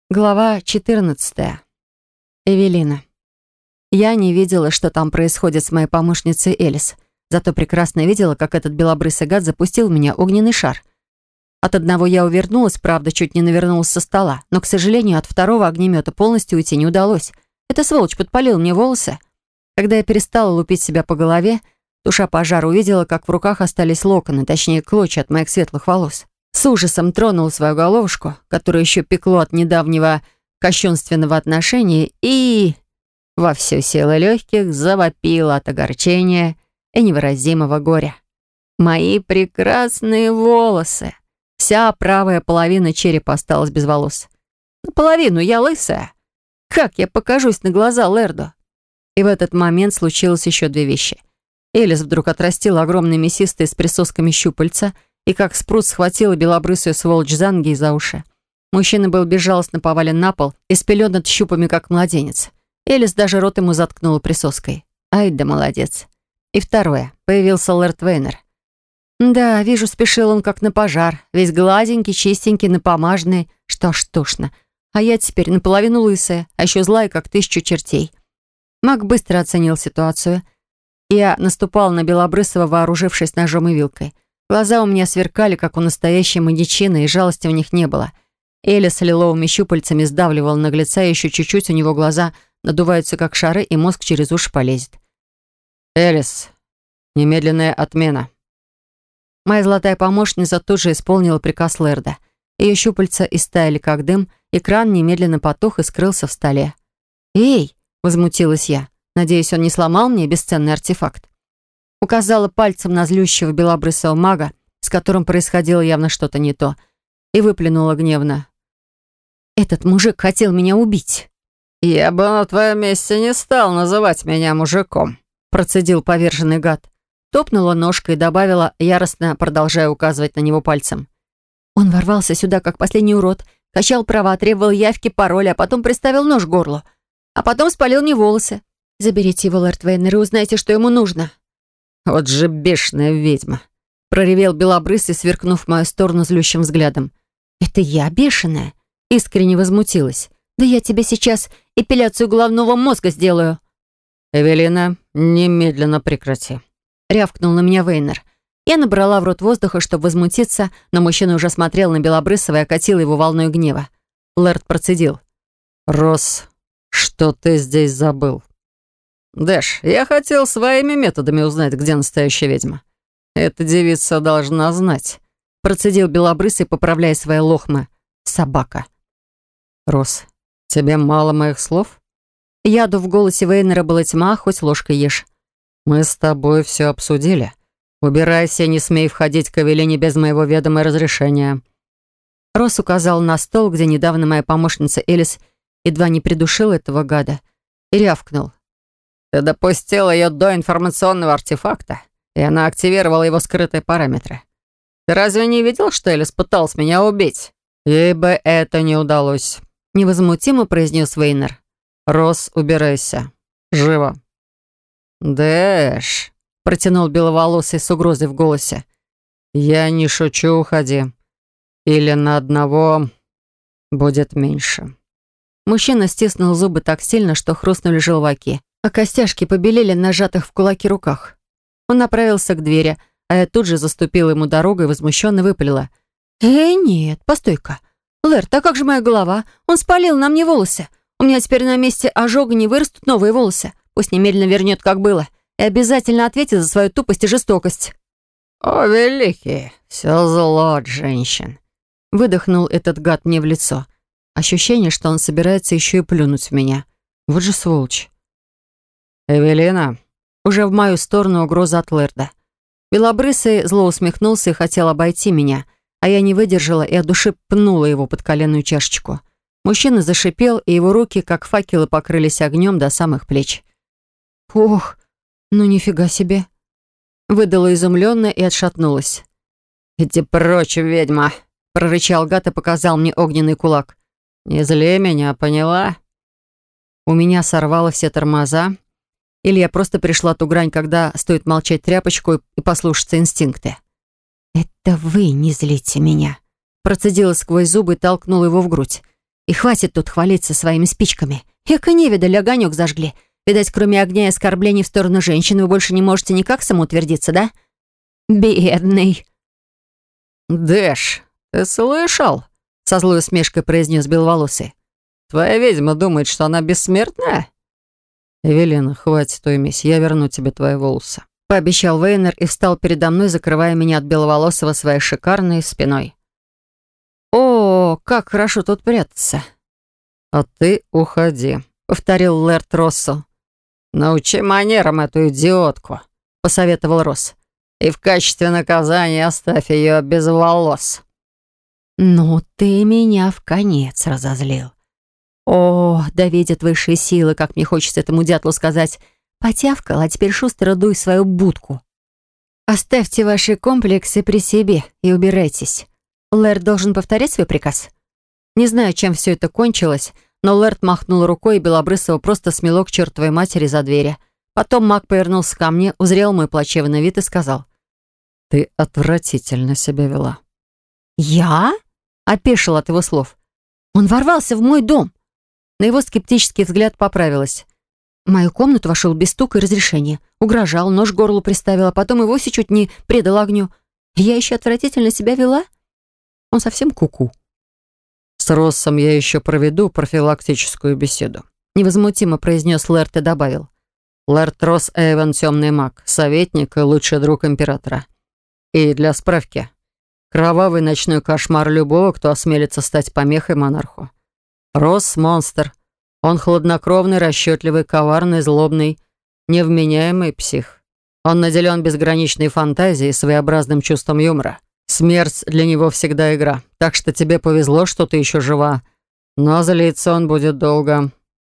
Глава 14. Эвелина. Я не видела, что там происходит с моей помощницей Элис, зато прекрасно видела, как этот белобрысый гад запустил в меня огненный шар. От одного я увернулась, правда, чуть не навернулась со стола, но, к сожалению, от второго огнемета полностью уйти не удалось. Эта сволочь подпалила мне волосы. Когда я перестала лупить себя по голове, туша пожара увидела, как в руках остались локоны, точнее, клочья от моих светлых волос. С ужасом тронула свою головушку, которую еще пекло от недавнего кощунственного отношения, и во всю силу легких завопила от огорчения и невыразимого горя. Мои прекрасные волосы! Вся правая половина черепа осталась без волос. Наполовину я лысая. Как я покажусь на глаза Лэрду? И в этот момент случилось еще две вещи. Элис вдруг отрастила огромные мясистые с присосками щупальца и как спрут схватила белобрысую сволочь за ноги и за уши. Мужчина был безжалостно повален на пол и спеленат щупами, как младенец. Элис даже рот ему заткнула присоской. Ай да молодец. И второе. Появился Лэрд Вейнер. Да, вижу, спешил он как на пожар. Весь гладенький, чистенький, напомаженный. Что ж тошно. А я теперь наполовину лысая, а еще злая, как 1000 чертей. Маг быстро оценил ситуацию. Я наступала на белобрысого, вооружившись ножом и вилкой. Глаза у меня сверкали, как у настоящей маньячины, и жалости в них не было. Элис лиловыми щупальцами сдавливал наглеца, и еще чуть-чуть у него глаза надуваются, как шары, и мозг через уши полезет. «Элис, немедленная отмена». Моя золотая помощница тут же исполнила приказ Лэрда. Ее щупальца истаяли, как дым, и кран немедленно потух и скрылся в столе. «Эй!» — возмутилась я. Надеюсь, он не сломал мне бесценный артефакт. Указала пальцем на злющего белобрысого мага, с которым происходило явно что-то не то, и выплюнула гневно. «Этот мужик хотел меня убить». «Я бы на твоем месте не стал называть меня мужиком», процедил поверженный гад. Топнула ножкой и добавила, яростно продолжая указывать на него пальцем. Он ворвался сюда, как последний урод, качал права, требовал явки, пароля, а потом приставил нож к горлу. А потом спалил мне волосы. Заберите его, Лэрд Вейнер, и узнайте, что ему нужно. «Вот же бешеная ведьма!» проревел белобрысый, сверкнув в мою сторону злющим взглядом. «Это я бешеная?» Искренне возмутилась. «Да я тебе сейчас эпиляцию головного мозга сделаю!» «Эвелина, немедленно прекрати!» рявкнул на меня Вейнер. Я набрала в рот воздуха, чтобы возмутиться, но мужчина уже смотрел на белобрысого и окатил его волной гнева. Лэрд процедил. «Росс, что ты здесь забыл?» «Дэш, я хотел своими методами узнать, где настоящая ведьма. Эта девица должна знать», процедил белобрысый, поправляя свои лохмы. «Собака». «Росс, тебе мало моих слов?» Яду в голосе Вейнера была тьма, хоть ложкой ешь. «Мы с тобой все обсудили. Убирайся и не смей входить к Эвелине без моего ведома и разрешения». Росс указал на стол, где недавно моя помощница Элис едва не придушила этого гада, и рявкнул. «Ты допустила ее до информационного артефакта, и она активировала его скрытые параметры. Ты разве не видел, что Элис пыталась меня убить? Ей бы это не удалось», невозмутимо произнес Вейнер. «Росс, убирайся. Живо». «Дэш», протянул беловолосый с угрозой в голосе. «Я не шучу, уходи. Или на одного будет меньше». Мужчина стиснул зубы так сильно, что хрустнули желваки, а костяшки побелели на сжатых в кулаки руках. Он направился к двери, а я тут же заступила ему дорогу и возмущенно выпалила. Нет, постой-ка. Лэрд, а как же моя голова? Он спалил на мне волосы. У меня теперь на месте ожога не вырастут новые волосы. Пусть немедленно вернет, как было, и обязательно ответит за свою тупость и жестокость». «О, великий, все зло от женщин», выдохнул этот гад мне в лицо. Ощущение, что он собирается еще и плюнуть в меня. Вот же сволочь. «Эвелина». Уже в мою сторону угроза от Лэрда. Белобрысый зло усмехнулся и хотел обойти меня, а я не выдержала и от души пнула его под коленную чашечку. Мужчина зашипел, и его руки, как факелы, покрылись огнем до самых плеч. «Ох, ну нифига себе!» Выдала изумленно и отшатнулась. «Иди прочь, ведьма!» прорычал гад и показал мне огненный кулак. «Не зли меня, поняла?» У меня сорвало все тормоза. Или я просто пришла ту грань, когда стоит молчать тряпочку и послушаться инстинкты. «Это вы не злите меня», процедила сквозь зубы и толкнула его в грудь. И хватит тут хвалиться своими спичками. Эка невидаль, огонек зажгли. Видать, кроме огня и оскорблений в сторону женщин, вы больше не можете никак самоутвердиться, да? Бедный. «Дэш, ты слышал?» — со злой усмешкой произнес беловолосый. «Твоя ведьма думает, что она бессмертная?» «Эвелина, хватит уймись, я верну тебе твои волосы», — пообещал Вейнер и встал передо мной, закрывая меня от беловолосого своей шикарной спиной. «О, как хорошо тут прятаться!» «А ты уходи», — повторил Лэрд Россу. «Научи манерам эту идиотку», — посоветовал Росс. «И в качестве наказания оставь ее без волос». «Ну ты меня в конец разозлил. О, да видят высшие силы, как мне хочется этому дятлу сказать. Потявкал, а теперь шустро дуй в свою будку. Оставьте ваши комплексы при себе и убирайтесь. Лэрд должен повторять свой приказ?» Не знаю, чем все это кончилось, но Лэрд махнул рукой, и Белобрысова просто смело к чертовой матери за двери. Потом маг повернулся ко мне, узрел мой плачевный вид и сказал: «Ты отвратительно себя вела». «Я?» — опешил от его слов. «Он ворвался в мой дом». На его скептический взгляд поправилась. В мою комнату вошел без стука и разрешения. Угрожал, нож к горлу приставил, а потом и вовсе чуть не предал огню. Я еще отвратительно себя вела? Он совсем куку. «С Россом я еще проведу профилактическую беседу», — невозмутимо произнес Лэрд и добавил. «Лэрд Росс Эйвен — темный маг, советник и лучший друг императора. И для справки, кровавый ночной кошмар любого, кто осмелится стать помехой монарху. Росс — монстр. Он хладнокровный, расчетливый, коварный, злобный, невменяемый псих. Он наделен безграничной фантазией и своеобразным чувством юмора. Смерть для него всегда игра, так что тебе повезло, что ты еще жива. Но злиться он будет долго».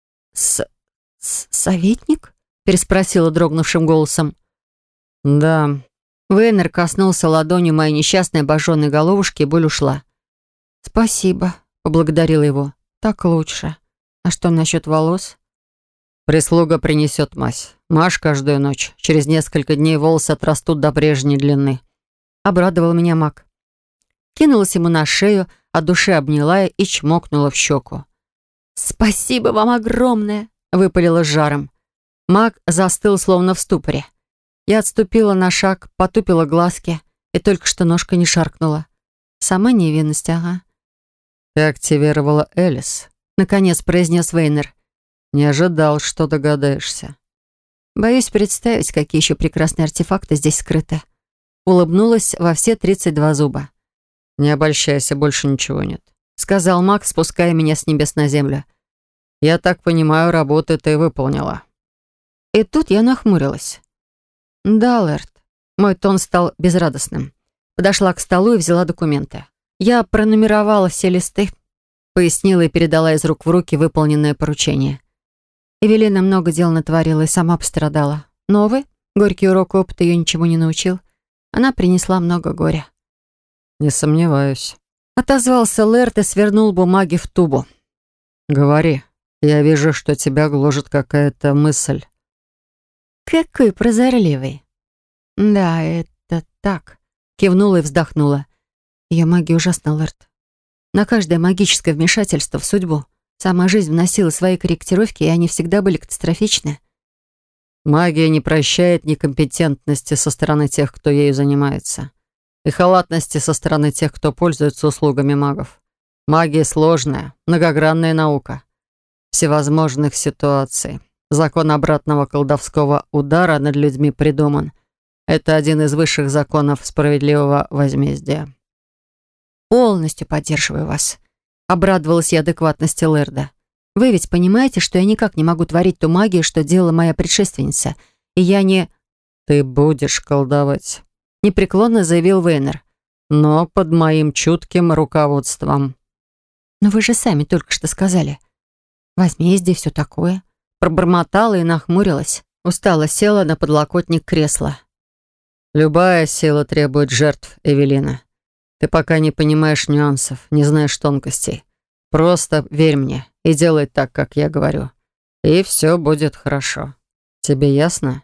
«Советник?» — переспросила дрогнувшим голосом. «Да». Вейнер коснулся ладонью моей несчастной обожженной головушки, и боль ушла. «Спасибо», — поблагодарила его. «Так лучше. А что насчет волос?» «Прислуга принесет мазь. Мажь каждую ночь. Через несколько дней волосы отрастут до прежней длины». Обрадовал меня маг. Кинулась ему на шею, от души обняла и чмокнула в щеку. «Спасибо вам огромное!» — выпалила с жаром. Маг застыл, словно в ступоре. Я отступила на шаг, потупила глазки и только что ножка не шаркнула. Сама невинность, ага. «Ты активировала Элис», — наконец произнес Вейнер. «Не ожидал, что догадаешься». Боюсь представить, какие еще прекрасные артефакты здесь скрыты. Улыбнулась во все 32 зуба. «Не обольщайся, больше ничего нет», — сказал маг, спуская меня с небес на землю. «Я так понимаю, работу ты выполнила». И тут я нахмурилась. «Да, Лэрд». Мой тон стал безрадостным. Подошла к столу и взяла документы. Я пронумеровала все листы, пояснила и передала из рук в руки выполненное поручение. Эвелина много дел натворила и сама пострадала. Но, увы, горький урок опыта ее ничему не научил. Она принесла много горя. «Не сомневаюсь», — отозвался Лэрд и свернул бумаги в тубу. «Говори. Я вижу, что тебя гложет какая-то мысль». «Какой прозорливый». «Да, это так», — кивнула и вздохнула. «Ее магия ужасна, Лэрд. На каждое магическое вмешательство в судьбу сама жизнь вносила свои корректировки, и они всегда были катастрофичны». «Магия не прощает некомпетентности со стороны тех, кто ею занимается, и халатности со стороны тех, кто пользуется услугами магов. Магия — сложная, многогранная наука всевозможных ситуаций. Закон обратного колдовского удара над людьми придуман. Это один из высших законов справедливого возмездия». «Полностью поддерживаю вас», — обрадовалась я адекватности Лэрда. «Вы ведь понимаете, что я никак не могу творить ту магию, что делала моя предшественница, и я не...» «Ты будешь колдовать», — непреклонно заявил Вейнер. «но под моим чутким руководством». «Но вы же сами только что сказали. Возмездие, все такое». Пробормотала и нахмурилась. Устало села на подлокотник кресла. «Любая сила требует жертв, Эвелина. Ты пока не понимаешь нюансов, не знаешь тонкостей. Просто верь мне и делай так, как я говорю. И все будет хорошо. Тебе ясно?»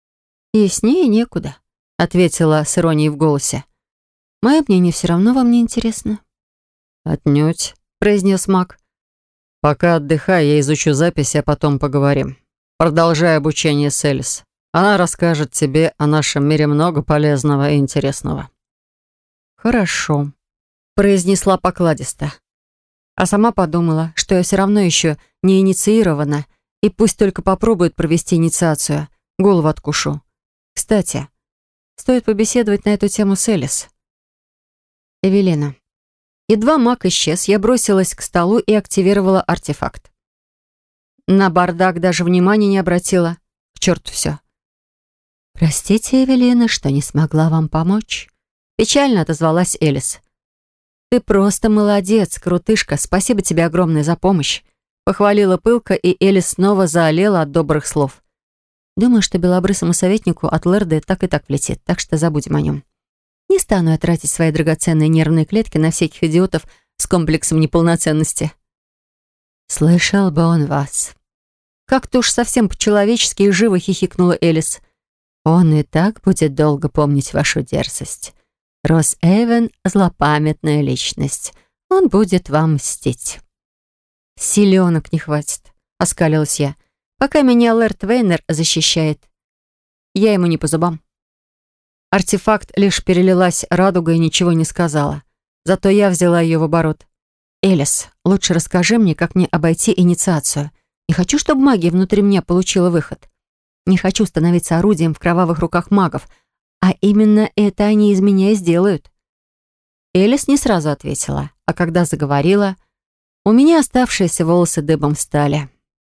«Яснее некуда», — ответила с иронией в голосе. «Мое мнение все равно вам не интересно». «Отнюдь», — произнес маг. Пока отдыхай, я изучу записи, а потом поговорим. Продолжай обучение с Элис. Она расскажет тебе о нашем мире много полезного и интересного». «Хорошо», — произнесла покладисто. А сама подумала, что я все равно еще не инициирована, и пусть только попробует провести инициацию. Голову откушу. Кстати, стоит побеседовать на эту тему с Элис. Эвелина. Едва маг исчез, я бросилась к столу и активировала артефакт. На бардак даже внимания не обратила. К черту все. «Простите, Эвелина, что не смогла вам помочь», — печально отозвалась Элис. «Ты просто молодец, крутышка. Спасибо тебе огромное за помощь», — похвалила пылко, и Элис снова заолела от добрых слов. «Думаю, что белобрысому советнику от Лерды так и так влетит, так что забудем о нем. Не стану я тратить свои драгоценные нервные клетки на всяких идиотов с комплексом неполноценности». «Слышал бы он вас». Как-то уж совсем по-человечески и живо хихикнула Элис. «Он и так будет долго помнить вашу дерзость. Росс Эйвен — злопамятная личность. Он будет вам мстить». «Силёнок не хватит», — оскалилась я. «Пока меня Лэрд Вейнер защищает. Я ему не по зубам». Артефакт лишь перелилась радугой и ничего не сказала. Зато я взяла ее в оборот. «Элис, лучше расскажи мне, как мне обойти инициацию. Не хочу, чтобы магия внутри меня получила выход. Не хочу становиться орудием в кровавых руках магов, а именно это они из меня и сделают». Элис не сразу ответила, а когда заговорила, у меня оставшиеся волосы дыбом встали.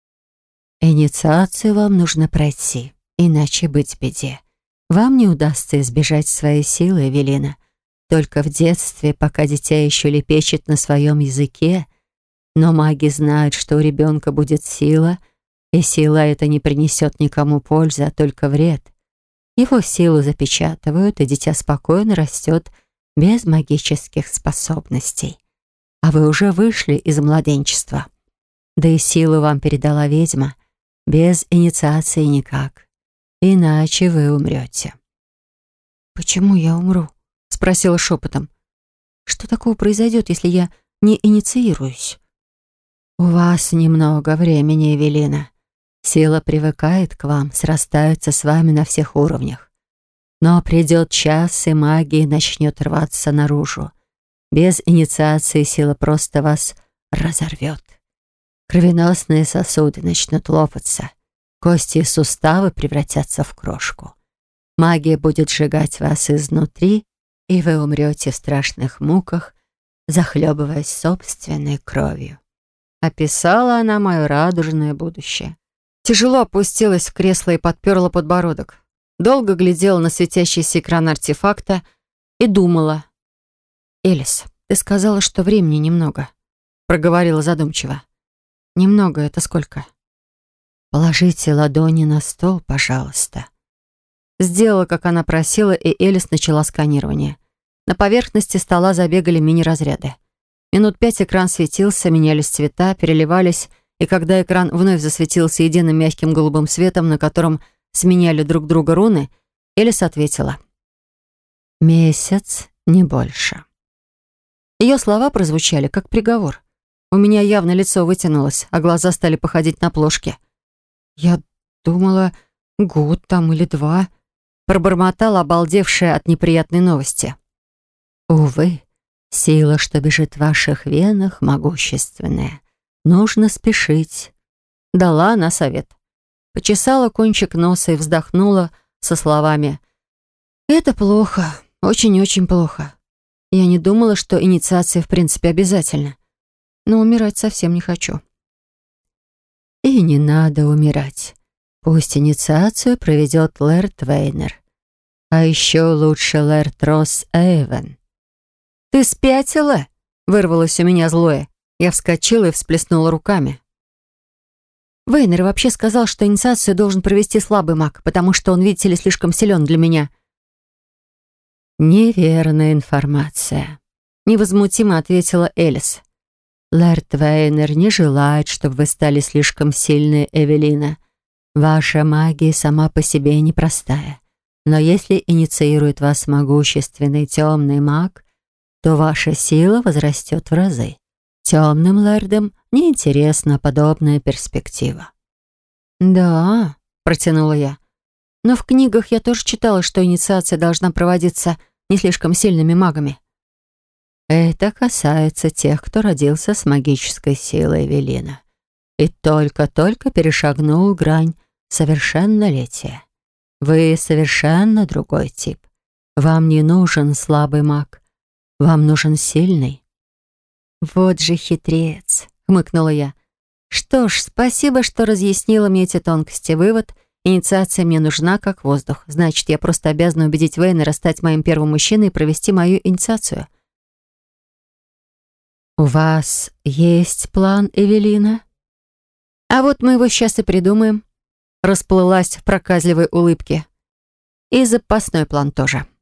«Инициацию вам нужно пройти, иначе быть в беде. Вам не удастся избежать своей силы, Эвелина. Только в детстве, пока дитя еще лепечет на своем языке, но маги знают, что у ребенка будет сила, и сила эта не принесет никому пользы, а только вред. Его силу запечатывают, и дитя спокойно растет без магических способностей. А вы уже вышли из младенчества. Да и силу вам передала ведьма. Без инициации никак. Иначе вы умрете». «Почему я умру?» — спросила шепотом. «Что такого произойдет, если я не инициируюсь?» «У вас немного времени, Эвелина. Сила привыкает к вам, срастается с вами на всех уровнях. Но придет час, и магия начнет рваться наружу. Без инициации сила просто вас разорвет. Кровеносные сосуды начнут лопаться, кости и суставы превратятся в крошку. Магия будет сжигать вас изнутри, и вы умрете в страшных муках, захлебываясь собственной кровью». Описала она мое радужное будущее. Тяжело опустилась в кресло и подперла подбородок. Долго глядела на светящийся экран артефакта и думала. «Элис, ты сказала, что времени немного», — проговорила задумчиво. «Немного — это сколько?» «Положите ладони на стол, пожалуйста». Сделала, как она просила, и Элис начала сканирование. На поверхности стола забегали мини-разряды. Минут 5 экран светился, менялись цвета, переливались, и когда экран вновь засветился единым мягким голубым светом, на котором сменяли друг друга руны, Элис ответила: «Месяц, не больше». Ее слова прозвучали как приговор. У меня явно лицо вытянулось, а глаза стали походить на плошки. «Я думала, год там или 2», пробормотала, обалдевшая от неприятной новости. «Увы, сила, что бежит в ваших венах, могущественная. Нужно спешить», — дала она совет. Почесала кончик носа и вздохнула со словами: «Это плохо, очень-очень плохо. Я не думала, что инициация в принципе обязательна, но умирать совсем не хочу». «И не надо умирать. Пусть инициацию проведет Лэрд Вейнер. А еще лучше Лэрд Росс Эйвен». «Ты спятила?» — вырвалось у меня злое. Я вскочила и всплеснула руками. «Вейнер вообще сказал, что инициацию должен провести слабый маг, потому что он, видите ли, слишком силен для меня». «Неверная информация», — невозмутимо ответила Элис. «Лэрд Вейнер не желает, чтобы вы стали слишком сильной, Эвелина. Ваша магия сама по себе непростая. Но если инициирует вас могущественный темный маг, то ваша сила возрастет в разы. Темным лэрдам неинтересна подобная перспектива». «Да», — протянула я. «Но в книгах я тоже читала, что инициация должна проводиться не слишком сильными магами». «Это касается тех, кто родился с магической силой Эвелина и только-только перешагнул грань совершеннолетия. Вы совершенно другой тип. Вам не нужен слабый маг, вам нужен сильный». «Вот же хитрец», — хмыкнула я. «Что ж, спасибо, что разъяснила мне эти тонкости. Вывод: инициация мне нужна, как воздух. Значит, я просто обязана убедить Вейнера стать моим первым мужчиной и провести мою инициацию». «У вас есть план, Эвелина?» «А вот мы его сейчас и придумаем», — расплылась в проказливой улыбке. «И запасной план тоже».